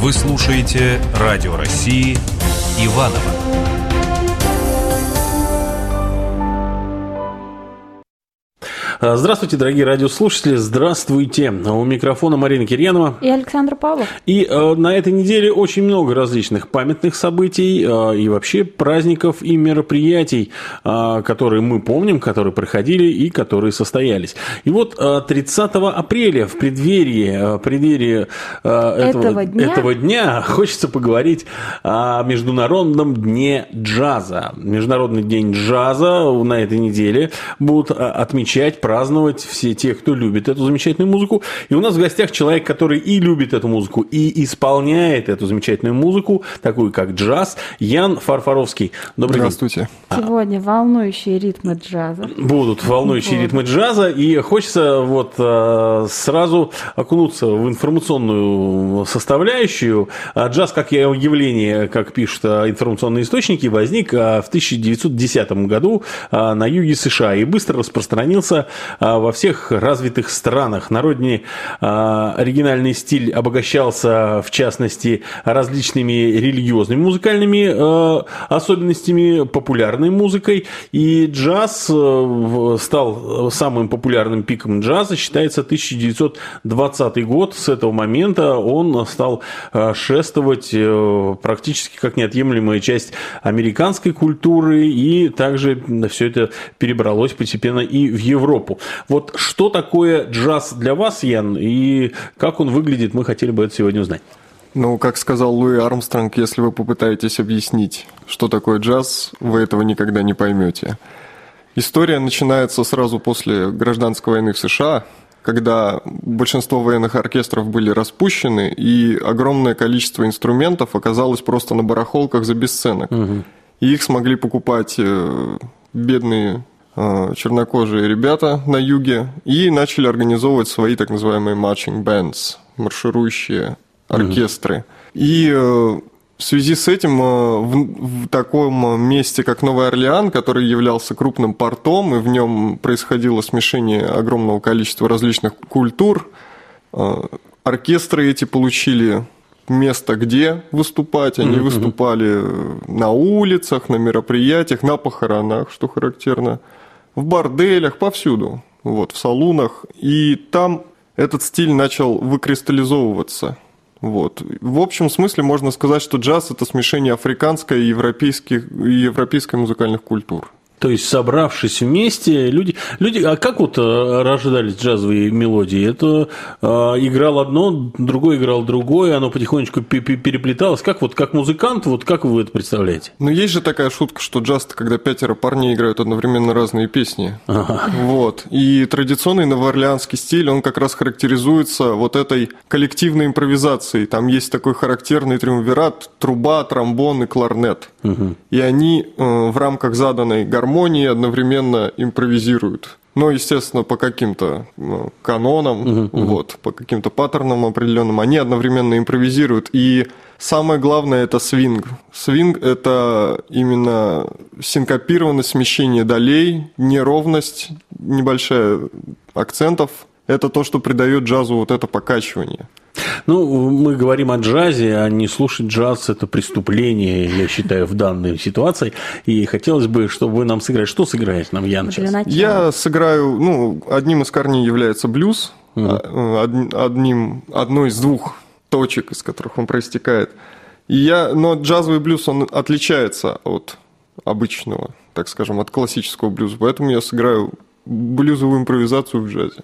Вы слушаете Радио России Иваново. Здравствуйте, дорогие радиослушатели, здравствуйте. У микрофона Марина Кирьянова и Александр Павлов. И на этой неделе очень много различных памятных событий и вообще праздников и мероприятий, которые мы помним, которые проходили и которые состоялись. И вот 30 апреля в преддверии этого дня хочется поговорить о Международном дне джаза. Международный день джаза на этой неделе будут отмечать, праздновать все те, кто любит эту замечательную музыку. И у нас в гостях человек, который и любит эту музыку, и исполняет эту замечательную музыку, такую как джаз, Ян Фарфаровский. Добрый день. Здравствуйте. Сегодня волнующие ритмы джаза. Будут волнующие ритмы джаза, и хочется сразу окунуться в информационную составляющую. Джаз, как явление, как пишут информационные источники, возник в 1910 году на юге США и быстро распространился во всех развитых странах. На родине оригинальный стиль обогащался, в частности, различными религиозными музыкальными особенностями, популярной музыкой, и джаз стал самым популярным пиком джаза, считается 1920 год. С этого момента он стал шествовать практически как неотъемлемая часть американской культуры, и также все это перебралось постепенно и в Европу. Вот что такое джаз для вас, Ян, и как он выглядит, мы хотели бы это сегодня узнать. Ну, как сказал Луи Армстронг, если вы попытаетесь объяснить, что такое джаз, вы этого никогда не поймете. История начинается сразу после гражданской войны в США, когда большинство военных оркестров были распущены, и огромное количество инструментов оказалось просто на барахолках за бесценок. И их смогли покупать бедные чернокожие ребята на юге, и начали организовывать свои так называемые marching bands, марширующие оркестры. И в связи с этим в таком месте, как Новый Орлеан, который являлся крупным портом, и в нем происходило смешение огромного количества различных культур, оркестры эти получили место, где выступать. Они выступали на улицах, на мероприятиях, на похоронах, что характерно, в борделях, повсюду, в салунах. И там этот стиль начал выкристаллизовываться. В общем смысле можно сказать, что джаз – это смешение африканской и европейской музыкальных культур. То есть, собравшись вместе, люди, а как рождались джазовые мелодии? Это играл одно, другой играл другое, оно потихонечку переплеталось. Как музыкант, как вы это представляете? Ну, есть же такая шутка, что джаз – это когда 5 парней играют одновременно разные песни. И традиционный новоорлеанский стиль, он как раз характеризуется этой коллективной импровизацией. Там есть такой характерный триумвират: труба, тромбон и кларнет. И они в рамках заданной гармонии одновременно импровизируют. Но, естественно, по каким-то канонам, по каким-то паттернам определенным, они одновременно импровизируют. И самое главное – это свинг. Свинг – это именно синкопированность, смещение долей, неровность, небольшая акцентов. Это то, что придает джазу это покачивание. Ну, мы говорим о джазе, а не слушать джаз – это преступление, я считаю, в данной ситуации. И хотелось бы, чтобы вы нам сыграли. Что сыграете нам, Ян, сейчас? Я сыграю, одним из корней является блюз, одной из двух точек, из которых он проистекает. Но джазовый блюз, он отличается от обычного, так скажем, от классического блюза. Поэтому я сыграю блюзовую импровизацию в джазе.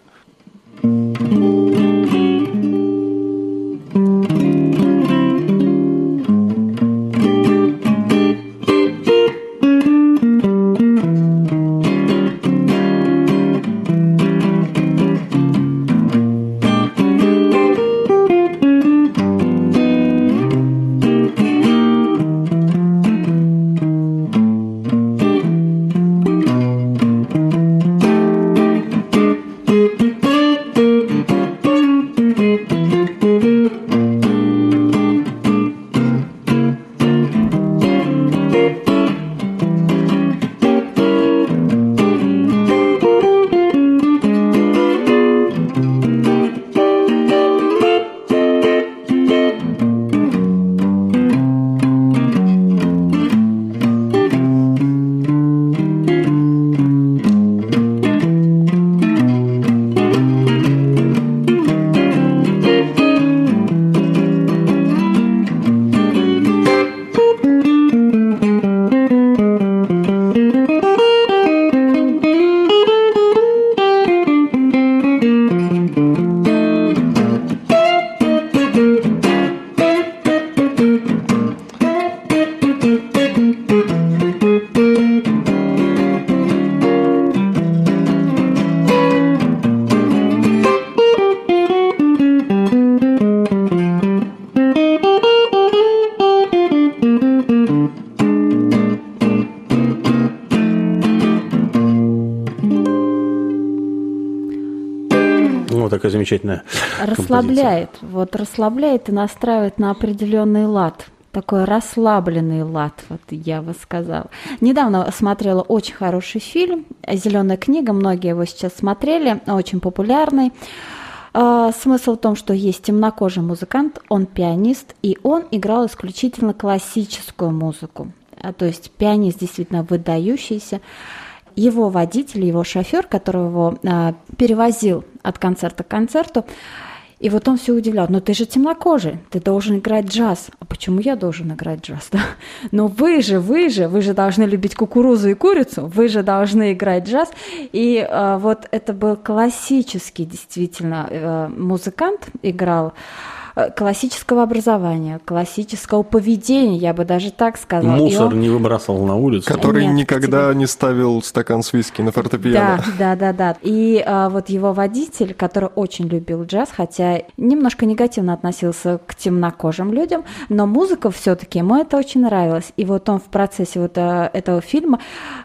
какая замечательная Расслабляет. Вот расслабляет и настраивает на определенный лад. Такой расслабленный лад, вот я бы сказала. Недавно смотрела очень хороший фильм «Зеленая книга», многие его сейчас смотрели, очень популярный. Смысл в том, что есть темнокожий музыкант, он пианист, и он играл исключительно классическую музыку. То есть пианист действительно выдающийся. Его водитель, его шофер, который его перевозил от концерта к концерту, и вот он все удивлял: но ты же темнокожий, ты должен играть джаз. А почему я должен играть джаз? Да? Но вы же должны любить кукурузу и курицу, вы же должны играть джаз. И вот это был классический действительно музыкант, играл классического образования, классического поведения, я бы даже так сказала. Мусор не выбрасывал на улицу. Который Нет, никогда не ставил стакан с виски на фортепиано. Да. И вот его водитель, который очень любил джаз, хотя немножко негативно относился к темнокожим людям, но музыка все-таки ему это очень нравилось. И вот он в процессе вот этого фильма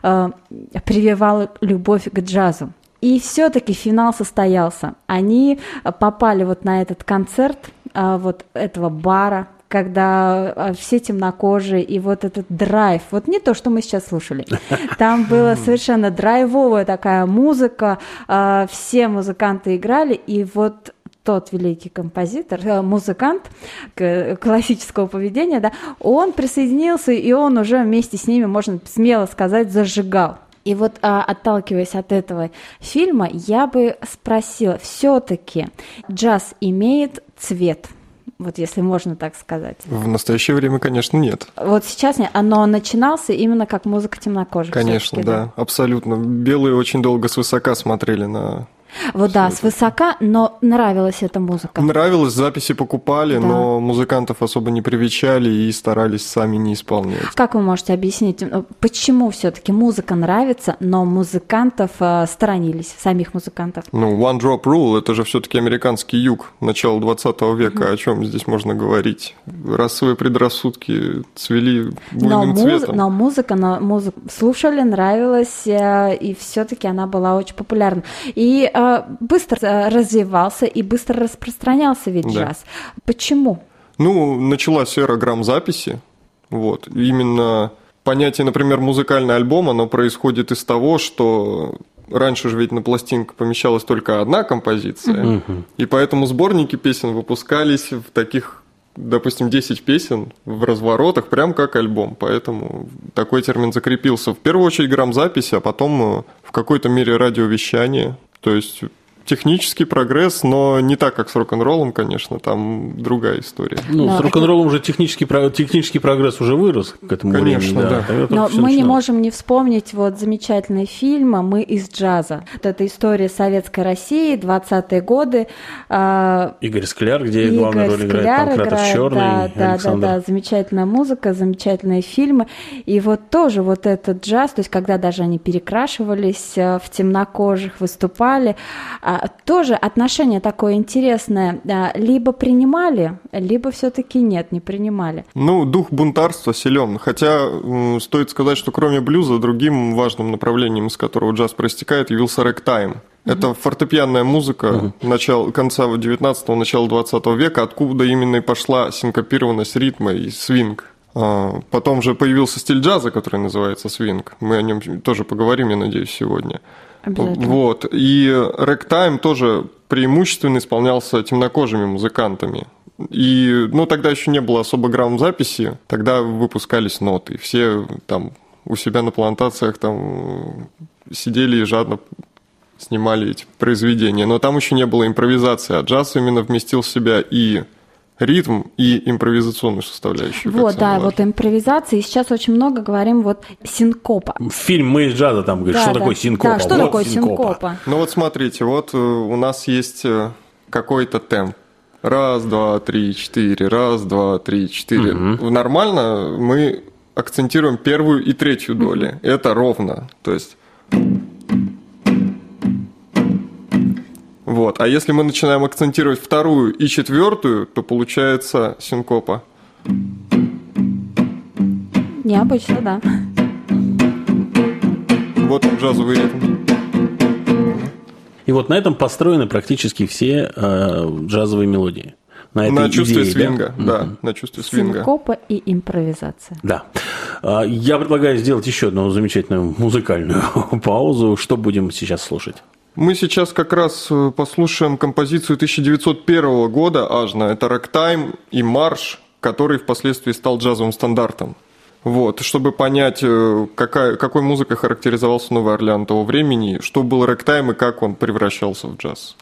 прививал любовь к джазу. И все-таки финал состоялся. Они попали вот на этот концерт вот этого бара, когда все темнокожие, и вот этот драйв, вот не то, что мы сейчас слушали. Там была совершенно драйвовая такая музыка, все музыканты играли, и вот тот великий композитор, музыкант классического поведения, да, он присоединился, и он уже вместе с ними, можно смело сказать, зажигал. И вот, отталкиваясь от этого фильма, я бы спросила, все-таки джаз имеет цвет? Вот если можно так сказать. В настоящее время, конечно, нет. Вот сейчас нет, но начинался именно как музыка темнокожих. Конечно, да, абсолютно. Белые очень долго свысока смотрели на... Вот да, свысока, но нравилась эта музыка. Нравилось, записи покупали, Да. но музыкантов особо не привечали и старались сами не исполнять. Как вы можете объяснить, почему все-таки музыка нравится, но музыкантов сторонились, самих музыкантов? Ну, One Drop Rule – это же все-таки американский юг, начало 20 века. О чем здесь можно говорить? Расовые предрассудки цвели буйным цветом. Но музыку слушали, нравилась, и все-таки она была очень популярна. И быстро развивался и быстро распространялся ведь джаз. Почему? Ну, началась эра грамзаписи. Вот. Именно понятие, например, музыкальный альбом, оно происходит из того, что раньше же ведь на пластинку помещалась только одна композиция, и поэтому сборники песен выпускались в таких, допустим, 10 песен в разворотах, прям как альбом. Поэтому такой термин закрепился. В первую очередь грамзапись, а потом в какой-то мере радиовещание. То есть технический прогресс, но не так, как с рок-н-роллом, конечно, там другая история. Ну, с рок-н-роллом уже технический прогресс уже вырос к этому Конечно, времени. да. Но мы не можем не вспомнить вот замечательный фильм «Мы из джаза». Вот это история советской России, 20-е годы. Игорь Скляр, где главную роль играет Панкратов Черный. Да, замечательная музыка, замечательные фильмы. И вот тоже вот этот джаз, то есть когда даже они перекрашивались в темнокожих, выступали, тоже отношение такое интересное. Либо принимали, либо все-таки нет, не принимали. Ну, дух бунтарства силен. Хотя стоит сказать, что кроме блюза, другим важным направлением, из которого джаз проистекает, явился рэктайм. Это фортепианная музыка конца 19-го, начала 20 века, откуда именно и пошла синкопированность ритма и свинг. Потом же появился стиль джаза, который называется свинг. Мы о нем тоже поговорим, я надеюсь, сегодня. Вот. И рэктайм тоже преимущественно исполнялся темнокожими музыкантами. И, тогда еще не было особо грамзаписи, тогда выпускались ноты. Все там у себя на плантациях там сидели и жадно снимали эти произведения. Но там еще не было импровизации, а джаз именно вместил в себя и ритм, и импровизационную составляющую. Вот, да, вот импровизация. И сейчас очень много говорим вот синкопа. Фильм «Мы из джаза» там говорит, что такое синкопа. Да, что такое синкопа? Ну вот смотрите, вот у нас есть какой-то темп. Раз, два, три, четыре, раз, два, три, четыре. Нормально мы акцентируем первую и третью доли. Это ровно. То есть... Вот. А если мы начинаем акцентировать вторую и четвертую, то получается синкопа. Необычно, да. Вот он, джазовый ритм. И вот на этом построены практически все джазовые мелодии. На чувстве идее, свинга, да, на чувстве свинга. Синкопа и импровизация. Да. Я предлагаю сделать еще одну замечательную музыкальную паузу. Что будем сейчас слушать? Мы сейчас как раз послушаем композицию 1901 года «Ажна». Это «Рэктайм» и «Марш», который впоследствии стал джазовым стандартом. Вот, чтобы понять, какой музыкой характеризовался Новый Орлеан того времени, что был рэктайм и как он превращался в джаз.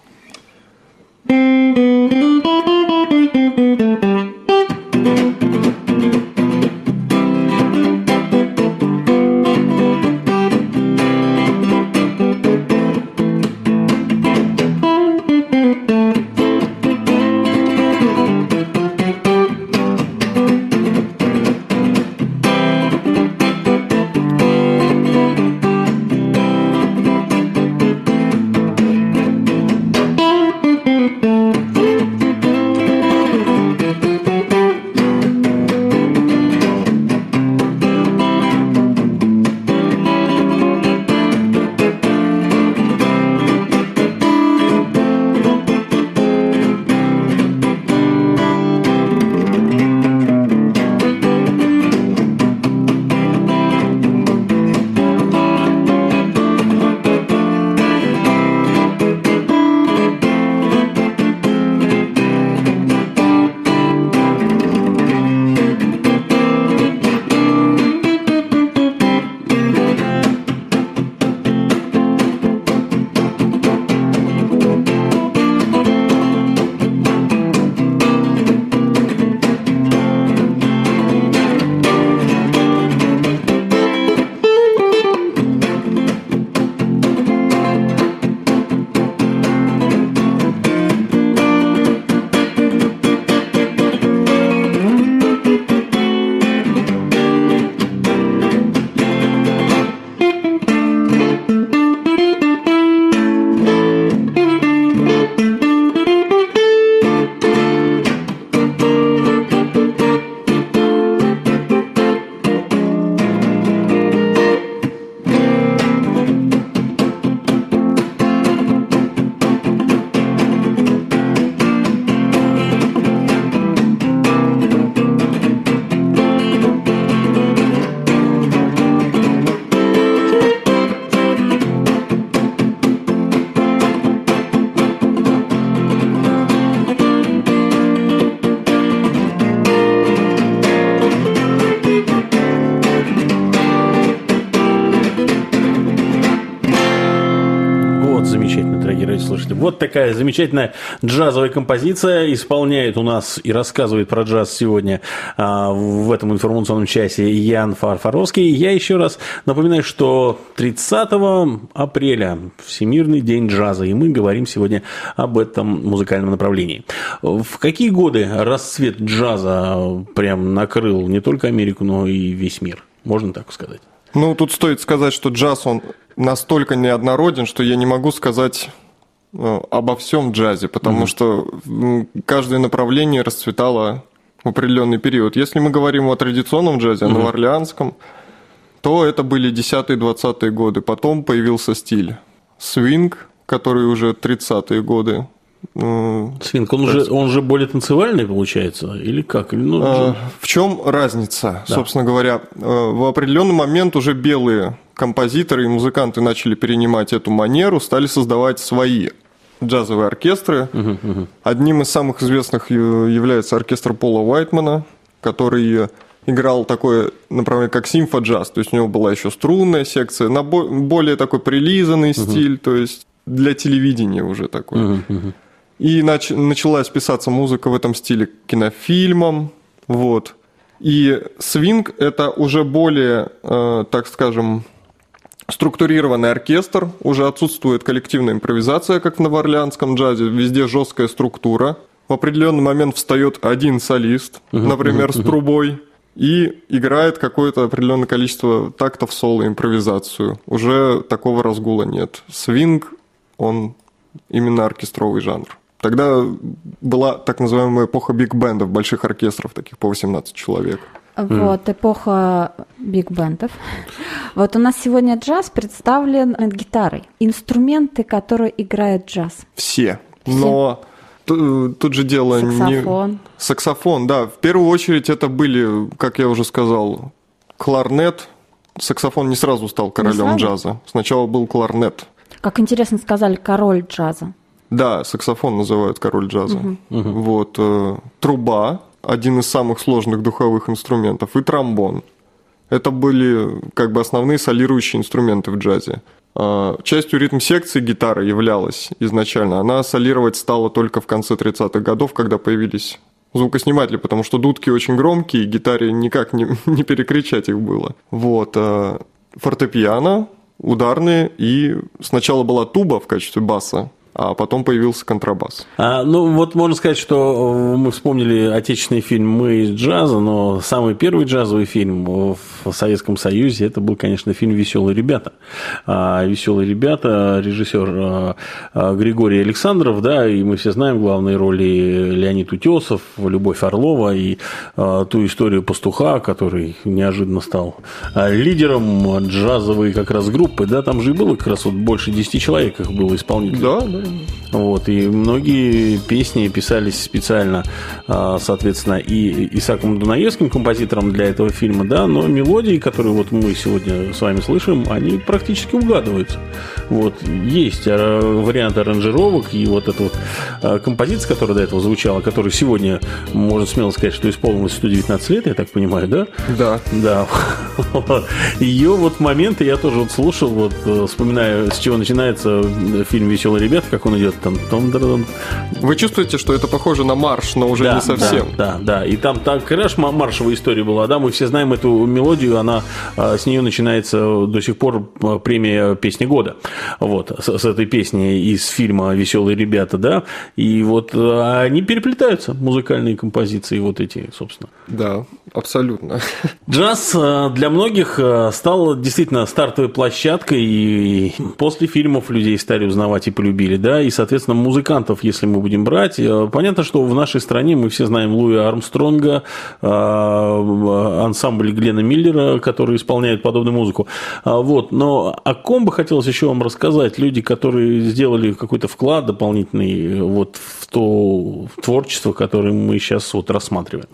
Вот такая замечательная джазовая композиция исполняет у нас и рассказывает про джаз сегодня в этом информационном часе Ян Фарфоровский. Я еще раз напоминаю, что 30 апреля Всемирный день джаза, и мы говорим сегодня об этом музыкальном направлении. В какие годы расцвет джаза прям накрыл не только Америку, но и весь мир? Можно так сказать? Ну, тут стоит сказать, что джаз, он настолько неоднороден, что я не могу сказать обо всем джазе, потому что каждое направление расцветало в определенный период. Если мы говорим о традиционном джазе, о новоорлеанском, то это были 10-е, 20-е годы. Потом появился стиль свинг, который уже 30-е годы. Свинг, он же более танцевальный, получается, или как? В чем разница, собственно говоря? В определенный момент уже белые композиторы и музыканты начали перенимать эту манеру, стали создавать свои джазовые оркестры. Одним из самых известных является оркестр Пола Уайтмана, который играл такое направление, как симфоджаз, то есть у него была еще струнная секция, на более такой прилизанный стиль, то есть для телевидения уже такой. И началась писаться музыка в этом стиле к кинофильмам, вот. И свинг – это уже более, так скажем, структурированный оркестр, уже отсутствует коллективная импровизация, как в новоорлеанском джазе, везде жесткая структура. В определенный момент встает один солист, например, с трубой, и играет какое-то определенное количество тактов соло, импровизацию. Уже такого разгула нет. Свинг, он именно оркестровый жанр. Тогда была так называемая эпоха биг-бендов, больших оркестров, таких по 18 человек. Вот, эпоха биг-бендов. Вот у нас сегодня джаз представлен гитарой. Инструменты, которые играют джаз. Все. Но тут же дело Саксофон. Саксофон, да. В первую очередь это были, как я уже сказал, кларнет. Саксофон не сразу стал королем джаза. Сначала был кларнет. Как интересно сказали, король джаза. Да, саксофон называют король джаза. Вот. Труба, один из самых сложных духовых инструментов, и тромбон. Это были как бы основные солирующие инструменты в джазе. Частью ритм-секции гитара являлась изначально. Она солировать стала только в конце 30-х годов, когда появились звукосниматели, потому что дудки очень громкие, гитаре никак не перекричать их было. Вот. Фортепиано, ударные, и сначала была туба в качестве баса, а потом появился контрабас. Ну, вот можно сказать, что мы вспомнили отечественный фильм «Мы из джаза», но самый первый джазовый фильм в Советском Союзе, это был, конечно, фильм «Веселые ребята». «Веселые ребята», режиссер Григорий Александров, да, и мы все знаем главные роли Леонид Утесов, Любовь Орлова и ту историю пастуха, который неожиданно стал лидером джазовой как раз группы, да, там же и было как раз вот больше 10 человек их было исполнителей. Да. Вот, и многие песни писались специально, соответственно, и Исааком Дунаевским, композитором для этого фильма, да, но мелодии, которые вот мы сегодня с вами слышим, они практически угадываются. Вот, есть варианты аранжировок, и вот эта вот композиция, которая до этого звучала, которая сегодня, можно смело сказать, что исполнилось 119 лет, я так понимаю, да? Да. Да. Ее вот моменты я тоже вот слушал, вот вспоминаю, с чего начинается фильм «Веселые ребята», как он идет там. Вы чувствуете, что это похоже на марш, но уже не совсем? Да. И там так, конечно, маршевая история была, да, мы все знаем эту мелодию, она, с нее начинается до сих пор премия «Песни года». Вот, с этой песни из фильма «Веселые ребята», да, и вот они переплетаются, музыкальные композиции вот эти, собственно. Да, абсолютно. Джаз для многих стал действительно стартовой площадкой, и после фильмов людей стали узнавать и полюбили, да, и, соответственно, музыкантов, если мы будем брать, понятно, что в нашей стране мы все знаем Луи Армстронга, ансамбль Глена Миллера, который исполняет подобную музыку, вот, но о ком бы хотелось еще вам рассказать, люди, которые сделали какой-то вклад дополнительный вот в то творчество, которое мы сейчас вот рассматриваем.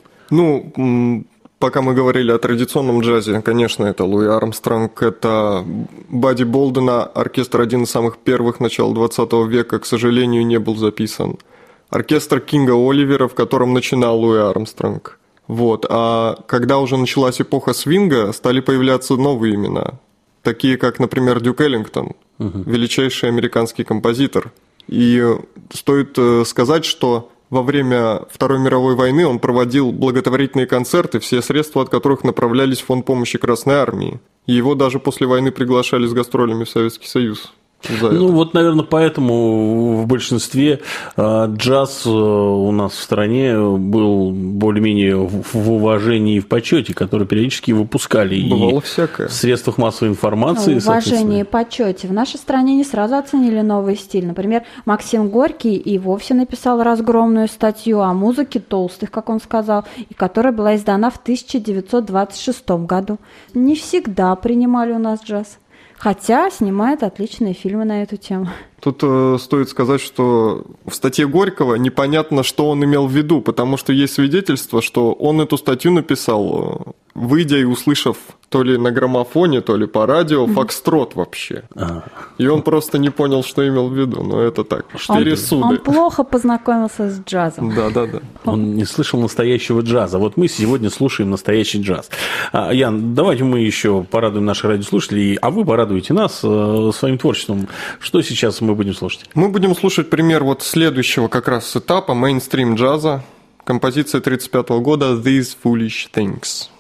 Ну, пока мы говорили о традиционном джазе, конечно, это Луи Армстронг, это Бадди Болдена, оркестр один из самых первых начала 20 века, к сожалению, не был записан. Оркестр Кинга Оливера, в котором начинал Луи Армстронг. Вот. А когда уже началась эпоха свинга, стали появляться новые имена, такие как, например, Дюк Эллингтон, величайший американский композитор. И стоит сказать, что во время Второй мировой войны он проводил благотворительные концерты, все средства от которых направлялись в фонд помощи Красной Армии. И его даже после войны приглашали с гастролями в Советский Союз. Ну, вот, наверное, поэтому в большинстве джаз у нас в стране был более-менее в уважении и в почете, которые периодически выпускали. Бывало и всякое. В средствах массовой информации. В уважении и почете. В нашей стране не сразу оценили новый стиль. Например, Максим Горький и вовсе написал разгромную статью о музыке толстых, как он сказал, и которая была издана в 1926 году. Не всегда принимали у нас джаз. Хотя снимает отличные фильмы на эту тему. Тут стоит сказать, что в статье Горького непонятно, что он имел в виду, потому что есть свидетельство, что он эту статью написал, выйдя и услышав то ли на граммофоне, то ли по радио фокстрот вообще. И он просто не понял, что имел в виду, но это так, пересуды. Он плохо познакомился с джазом. Да. Он не слышал настоящего джаза. Вот мы сегодня слушаем настоящий джаз. Ян, давайте мы еще порадуем наших радиослушателей, а вы порадуете нас своим творчеством. Что сейчас мы будем слушать? Мы будем слушать пример вот следующего как раз этапа мейнстрим джаза. Композиция 1935 года «These Foolish Things».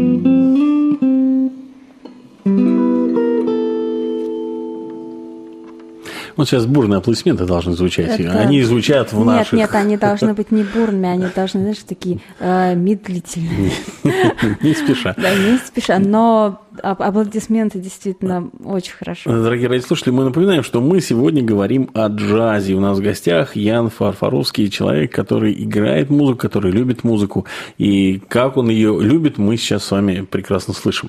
Вот сейчас бурные аплодисменты должны звучать. Они звучат в наших... Нет, они должны быть не бурными, они должны, знаешь, такие медлительные. Не спеша. Да, не спеша, но аплодисменты действительно очень хорошо. Дорогие радиослушатели, мы напоминаем, что мы сегодня говорим о джазе. У нас в гостях Ян Фарфаровский, человек, который играет музыку, который любит музыку. И как он ее любит, мы сейчас с вами прекрасно слышим.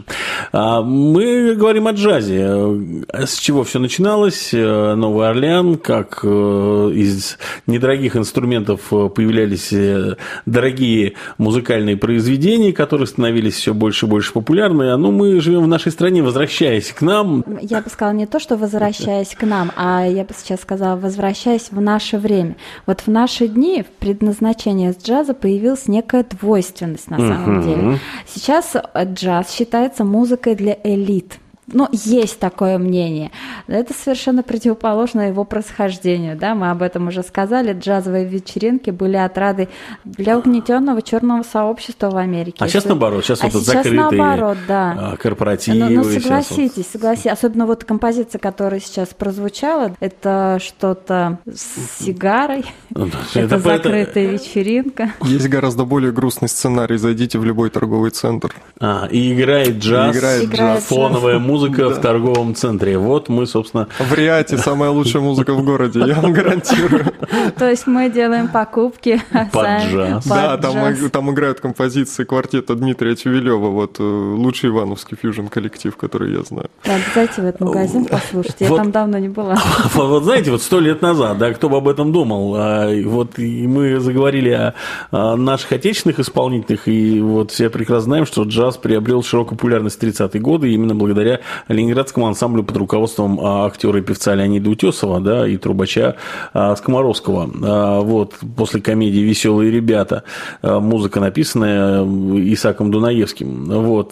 Мы говорим о джазе. С чего все начиналось? Новый Орлеан, как из недорогих инструментов появлялись дорогие музыкальные произведения, которые становились все больше и больше популярны. Ну, мы живем в нашей стране, возвращаясь к нам. Я бы сказала не то, что возвращаясь к нам, а я бы сейчас сказала, возвращаясь в наше время. Вот в наши дни в предназначении джаза появилась некая двойственность на самом деле. Сейчас джаз считается музыкой для элит. Ну, есть такое мнение. Это совершенно противоположно его происхождению. Да? Мы об этом уже сказали. Джазовые вечеринки были отрадой для угнетенного черного сообщества в Америке. А сейчас наоборот. Сейчас вот закрытые наоборот, да. корпоративы. Ну, согласитесь. Особенно вот композиция, которая сейчас прозвучала, это что-то с сигарой. Это закрытая вечеринка. Есть гораздо более грустный сценарий. Зайдите в любой торговый центр. И играет джаз, фоновая музыка в торговом центре. Вот мы, собственно... В Риате самая лучшая музыка в городе, я вам гарантирую. То есть мы делаем покупки под джаз. Да, там играют композиции квартета Дмитрия Чевелева, вот лучший ивановский фьюжн-коллектив, который я знаю. Надо зайти в этот магазин послушать, я там давно не была. Вот знаете, вот 100 лет назад, да, кто бы об этом думал, вот мы заговорили о наших отечественных исполнителях, и вот все прекрасно знаем, что джаз приобрел широкую популярность в 30-е годы именно благодаря ленинградскому ансамблю под руководством актера и певца Леонида Утесова, да, и трубача Скоморовского. Вот, после комедии «Веселые ребята», музыка, написанная Исааком Дунаевским. Вот.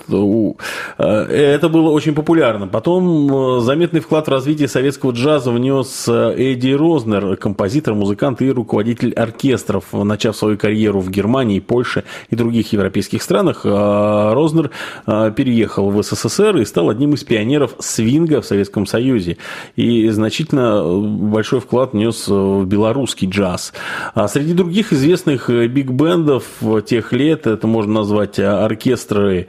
Это было очень популярно. Потом заметный вклад в развитие советского джаза внес Эдди Рознер, композитор, музыкант и руководитель оркестров, начав свою карьеру в Германии, Польше и других европейских странах. Рознер переехал в СССР и стал одним из пионеров свинга в Советском Союзе. И значительно большой вклад внес в белорусский джаз. А среди других известных биг-бендов тех лет это можно назвать оркестры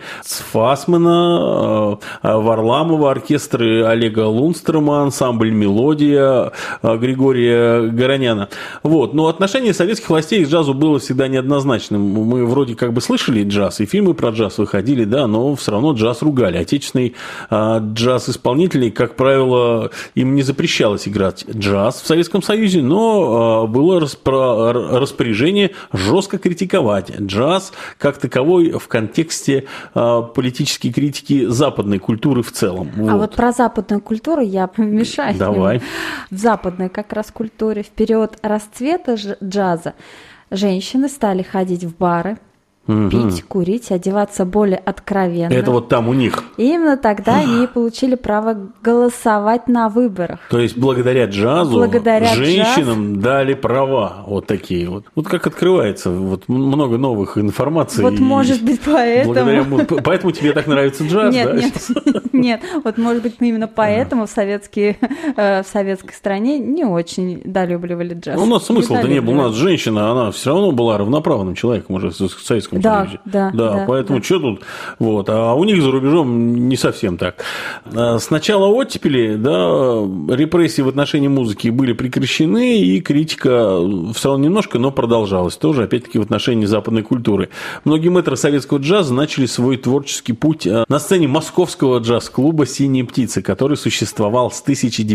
Фасмана, Варламова, оркестры Олега Лундстрома, ансамбль «Мелодия» Григория Гороняна. Вот. Но отношение советских властей к джазу было всегда неоднозначным. Мы вроде как бы слышали джаз, и фильмы про джаз выходили, да, но все равно джаз ругали. Отечественный джаз-исполнителей, как правило, им не запрещалось играть джаз в Советском Союзе, но было распоряжение жестко критиковать джаз как таковой в контексте политической критики западной культуры в целом. А вот про западную культуру я помешаю. Давай. В западной как раз культуре в период расцвета джаза женщины стали ходить в бары, пить, курить, одеваться более откровенно. Это вот там у них. И именно тогда они получили право голосовать на выборах. То есть благодаря джазу женщинам дали права вот такие вот. Вот как открывается вот много новых информаций. Вот может быть поэтому. Поэтому тебе так нравится джаз, да? Нет. Вот может быть именно поэтому в советской стране не очень долюбливали джаз. У нас смысл-то не был. У нас женщина, она все равно была равноправным человеком уже в Советском Союзе. Да, поэтому что тут? Вот. А у них за рубежом не совсем так. С начала оттепели, да, репрессии в отношении музыки были прекращены, и критика все равно немножко, но продолжалась. Тоже, опять-таки, в отношении западной культуры. Многие мэтры советского джаза начали свой творческий путь на сцене московского джаз-клуба «Синие птицы», который существовал с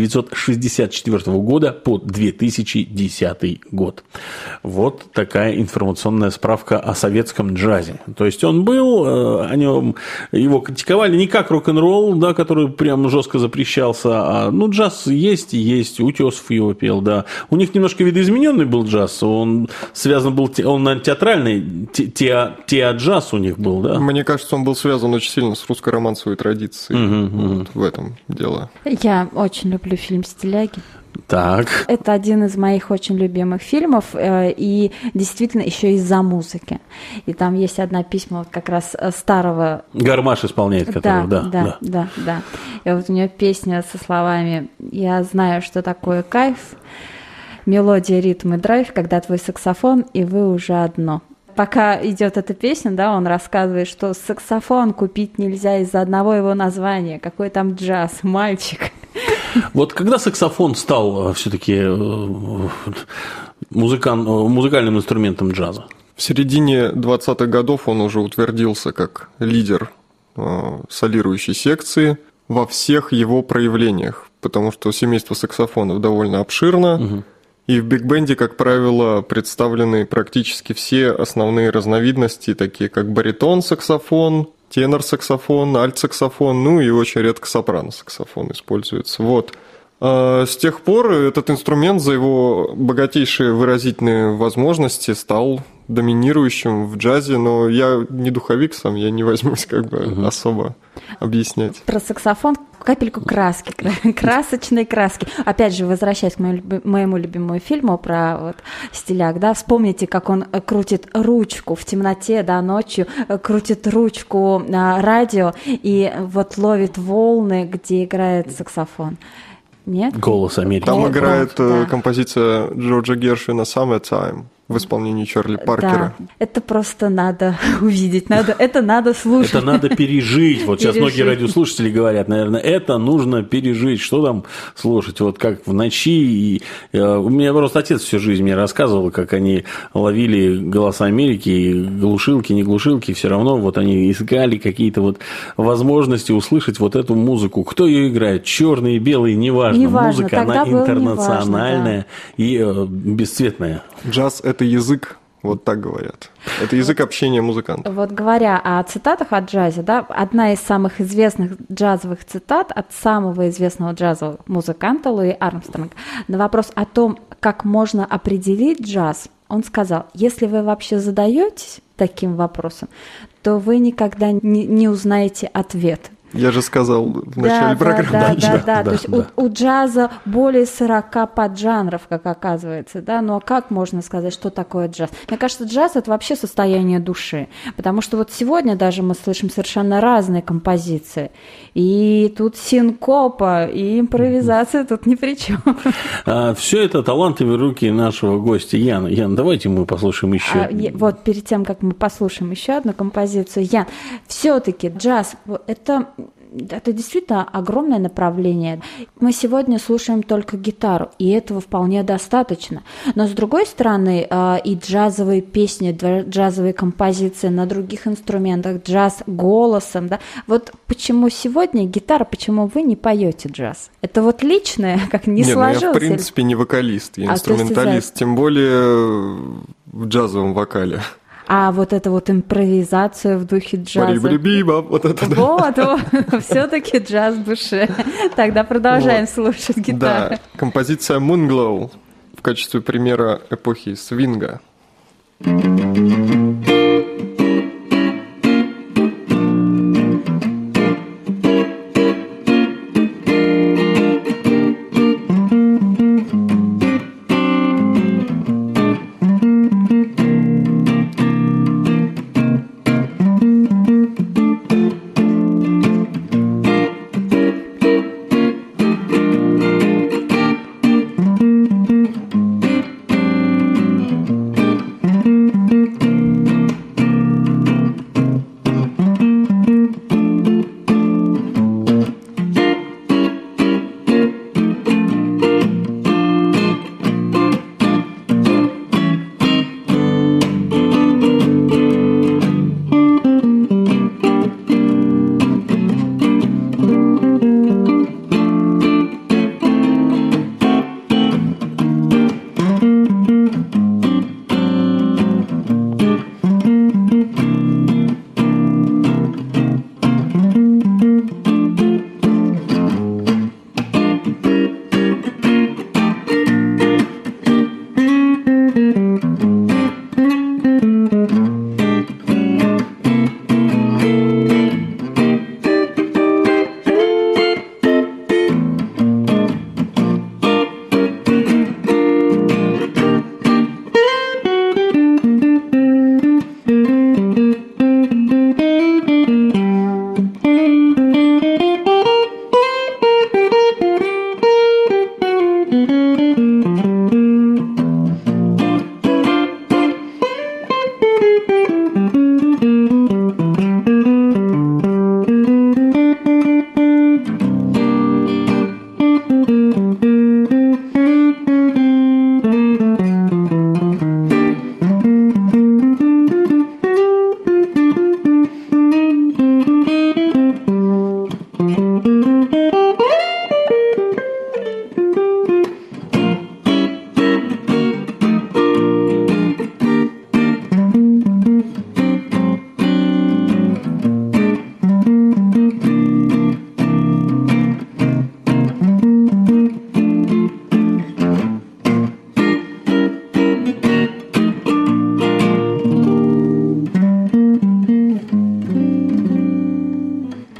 1964 года по 2010 год. Вот такая информационная справка о советском джазе. То есть он был, о нем его критиковали не как рок-н-ролл, да, который прям жестко запрещался, а джаз есть, Утесов его пел, да. У них немножко видоизмененный был джаз, он связан был, он, наверное, театральный, теа-джаз у них был, да. Мне кажется, он был связан очень сильно с русско-романсовой традицией. Вот в этом дело. Я очень люблю фильм «Стиляги». Так. Это один из моих очень любимых фильмов, и действительно еще из-за музыки. И там есть одна песня вот как раз старого... Гармаш исполняет, которого, да. И вот у нее песня со словами «Я знаю, что такое кайф, мелодия, ритм и драйв, когда твой саксофон, и вы уже одно». Пока идет эта песня, да, он рассказывает, что саксофон купить нельзя из-за одного его названия. Какой там джаз, мальчик. Вот когда саксофон стал все-таки музыкальным инструментом джаза? В середине 20-х годов он уже утвердился как лидер солирующей секции во всех его проявлениях, потому что семейство саксофонов довольно обширно, и в биг-бенде, как правило, представлены практически все основные разновидности, такие как баритон-саксофон, тенор-саксофон, альт-саксофон, ну и очень редко сопрано-саксофон используется. Вот. С тех пор этот инструмент за его богатейшие выразительные возможности стал доминирующим в джазе, но я не духовик сам, я не возьмусь особо объяснять. Про саксофон капельку краски, красочной краски. Опять же, возвращаясь к моему любимому фильму про вот стиляк, да, вспомните, как он крутит ручку в темноте, да, ночью, крутит ручку радио и вот ловит волны, где играет саксофон. Нет? «Голос Америки». Там играет композиция Джорджа Гершвина «Summertime» в исполнении Чарли Паркера. Да, это просто надо увидеть, это надо слушать. Это надо пережить. Вот сейчас многие радиослушатели говорят, наверное, это нужно пережить. Что там слушать? Вот как в ночи. У меня просто отец всю жизнь мне рассказывал, как они ловили «Голоса Америки», и глушилки, не глушилки, все равно вот они искали какие-то вот возможности услышать вот эту музыку. Кто ее играет? Черный, белый, неважно. Музыка, она интернациональная и бесцветная. Джаз – это язык, вот так говорят. Это язык общения музыкантов. Вот говоря о цитатах о джазе, да, одна из самых известных джазовых цитат от самого известного джазового музыканта Луи Армстронга на вопрос о том, как можно определить джаз, он сказал: если вы вообще задаетесь таким вопросом, то вы никогда не узнаете ответ. Я же сказал в начале программы. Да. То есть у джаза более 40 поджанров, как оказывается, да, но как можно сказать, что такое джаз? Мне кажется, джаз – это вообще состояние души, потому что вот сегодня даже мы слышим совершенно разные композиции, и тут синкопа, и импровизация тут ни при чем. Все это талантливые руки нашего гостя Яна. Ян, давайте мы послушаем еще. Вот перед тем, как мы послушаем еще одну композицию, Ян, все-таки джаз – это действительно огромное направление. Мы сегодня слушаем только гитару, и этого вполне достаточно. Но, с другой стороны, и джазовые песни, джазовые композиции на других инструментах, джаз голосом, да. Вот почему сегодня гитара, почему вы не поете джаз? Это вот личное, как не сложилось? Я, в принципе, не вокалист, я инструменталист, тем более в джазовом вокале. А вот эта вот импровизация в духе джаза. Вот это да. Вот, все-таки джаз в душе. Тогда продолжаем слушать гитару. Да, композиция Moonglow в качестве примера эпохи свинга.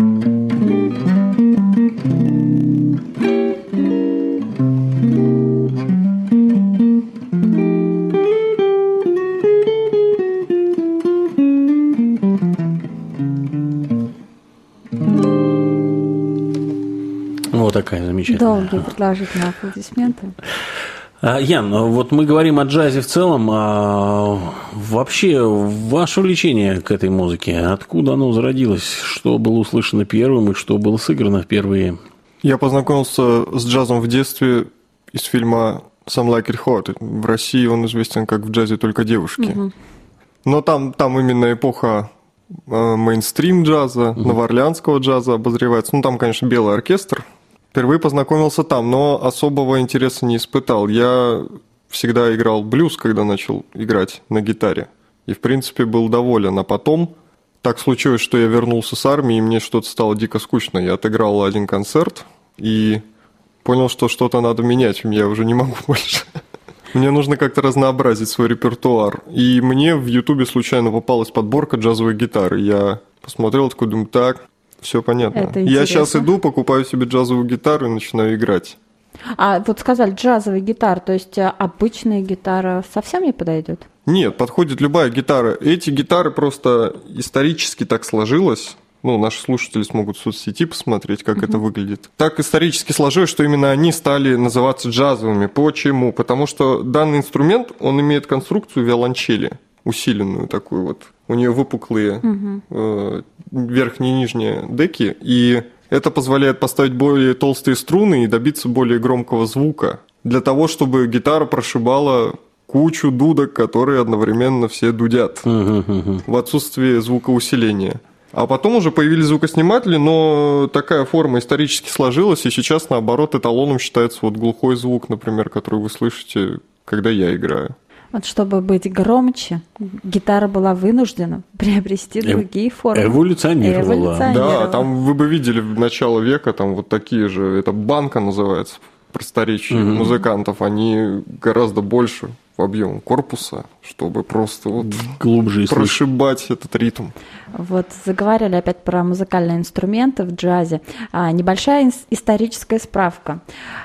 Вот такая замечательная. Долгие продолжительные аплодисменты. Ян, вот мы говорим о джазе в целом, а вообще ваше влечение к этой музыке, откуда оно зародилось, что было услышано первым и что было сыграно впервые? Я познакомился с джазом в детстве из фильма «Some Like It Hot». В России он известен как «В джазе только девушки». Угу. Но там именно эпоха мейнстрим джаза, новоорлеанского джаза обозревается. Ну, там, конечно, белый оркестр. Впервые познакомился там, но особого интереса не испытал. Я всегда играл блюз, когда начал играть на гитаре. И, в принципе, был доволен. А потом так случилось, что я вернулся с армии, и мне что-то стало дико скучно. Я отыграл один концерт и понял, что что-то надо менять. Я уже не могу больше. Мне нужно как-то разнообразить свой репертуар. И мне в Ютубе случайно попалась подборка джазовой гитары. Я посмотрел, такой, думаю, так, все понятно. Я сейчас иду, покупаю себе джазовую гитару и начинаю играть. А вот сказали джазовая гитара, то есть обычная гитара совсем не подойдет? Нет, подходит любая гитара. Эти гитары просто исторически так сложилось. Ну, наши слушатели смогут в соцсети посмотреть, как это выглядит. Так исторически сложилось, что именно они стали называться джазовыми. Почему? Потому что данный инструмент, он имеет конструкцию виолончели, усиленную такую вот. У нее выпуклые верхние и нижние деки, и это позволяет поставить более толстые струны и добиться более громкого звука, для того, чтобы гитара прошибала кучу дудок, которые одновременно все дудят в отсутствии звукоусиления. А потом уже появились звукосниматели, но такая форма исторически сложилась, и сейчас, наоборот, эталоном считается вот глухой звук, например, который вы слышите, когда я играю. Вот чтобы быть громче, гитара была вынуждена приобрести другие формы. Эволюционировала. Да, там вы бы видели в начало века, там вот такие же, это банка называется, просторечие музыкантов, они гораздо больше в объеме корпуса, чтобы просто вот глубже прошибать этот ритм. Вот заговорили опять про музыкальные инструменты в джазе. Небольшая историческая справка.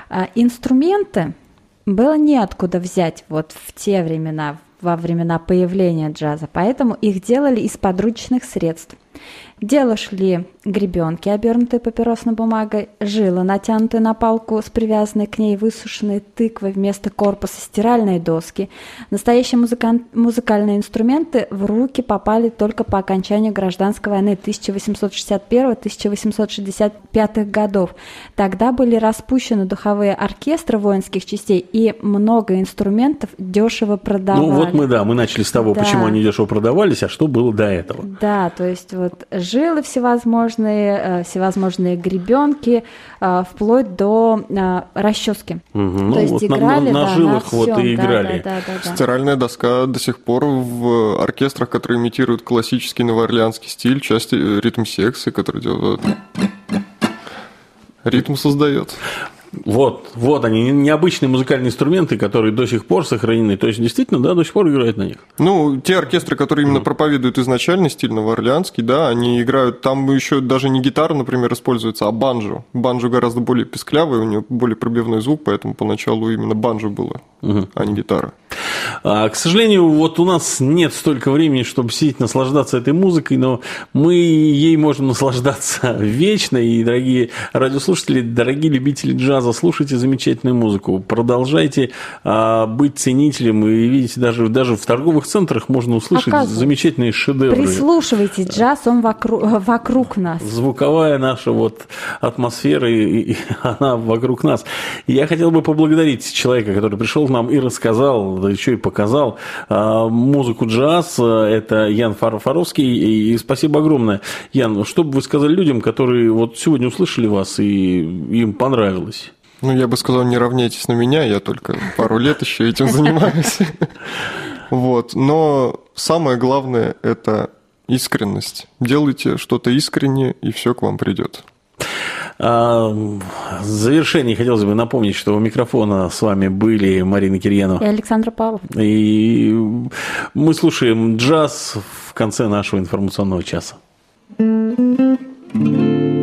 Инструменты было неоткуда взять вот в те времена, во времена появления джаза, поэтому их делали из подручных средств. Дело шли гребенки, обернутые папиросной бумагой, жилы, натянутые на палку с привязанной к ней высушенной тыквой вместо корпуса, стиральные доски. Настоящие музыкальные инструменты в руки попали только по окончанию гражданской войны 1861-1865 годов. Тогда были распущены духовые оркестры воинских частей, и много инструментов дешево продавали. Ну вот мы начали с того, почему они дешево продавались, а что было до этого. Да, то есть вот жилы всевозможные гребенки, вплоть до расчески. То есть вот играли на жилах на вот всем. и играли. Да. Стиральная доска до сих пор в оркестрах, которые имитируют классический новоорлеанский стиль, часть ритм-секции, который делает ритм создает. Вот они, необычные музыкальные инструменты, которые до сих пор сохранены. То есть, действительно, да, до сих пор играют на них. Ну, те оркестры, которые именно проповедуют изначальный стиль новоорлеанский, да, они играют, там еще даже не гитара, например, используется, а банджо. Банджо гораздо более песклявый, у него более пробивной звук, поэтому поначалу именно банджо было, а не гитара. К сожалению, вот у нас нет столько времени, чтобы сидеть, наслаждаться этой музыкой, но мы ей можем наслаждаться вечно. И, дорогие радиослушатели, дорогие любители джаза, слушайте замечательную музыку, продолжайте быть ценителем, и видите, даже в торговых центрах можно услышать замечательные шедевры. Прислушивайтесь, джаз, он вокруг нас. Звуковая наша вот атмосфера, и она вокруг нас. И я хотел бы поблагодарить человека, который пришел к нам и рассказал, да еще и показал музыку джаз. Это Ян Фаровский. И спасибо огромное. Ян, что бы вы сказали людям, которые вот сегодня услышали вас и им понравилось? Ну, я бы сказал, не равняйтесь на меня, я только пару лет еще этим занимаюсь. Вот. Но самое главное – это искренность. Делайте что-то искренне, и все к вам придет. В завершении хотелось бы напомнить, что у микрофона с вами были Марина Кирьянова и Александр Павлов. И мы слушаем джаз в конце нашего информационного часа.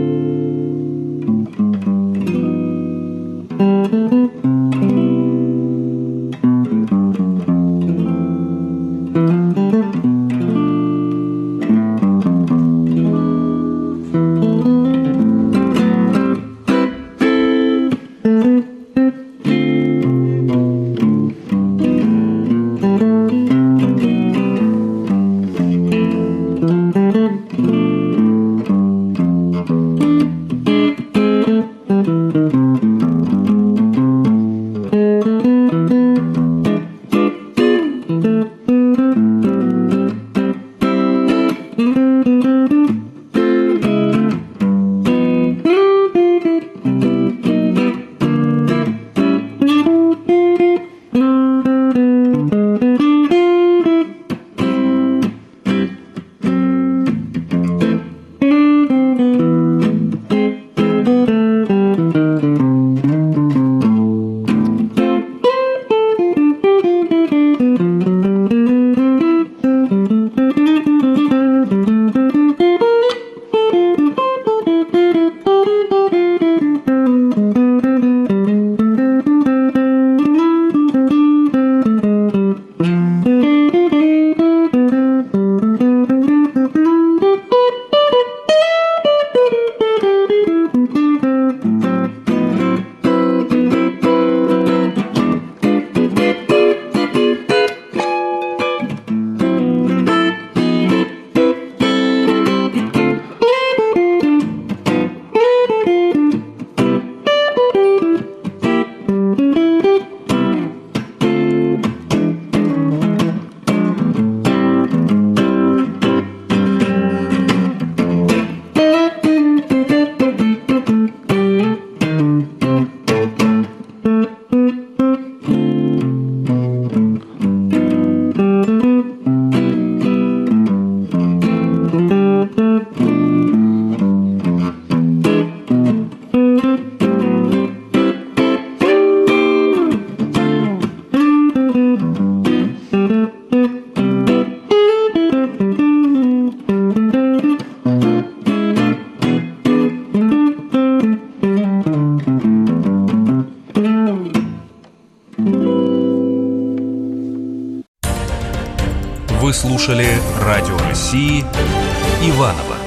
Вы слушали Радио России Иваново.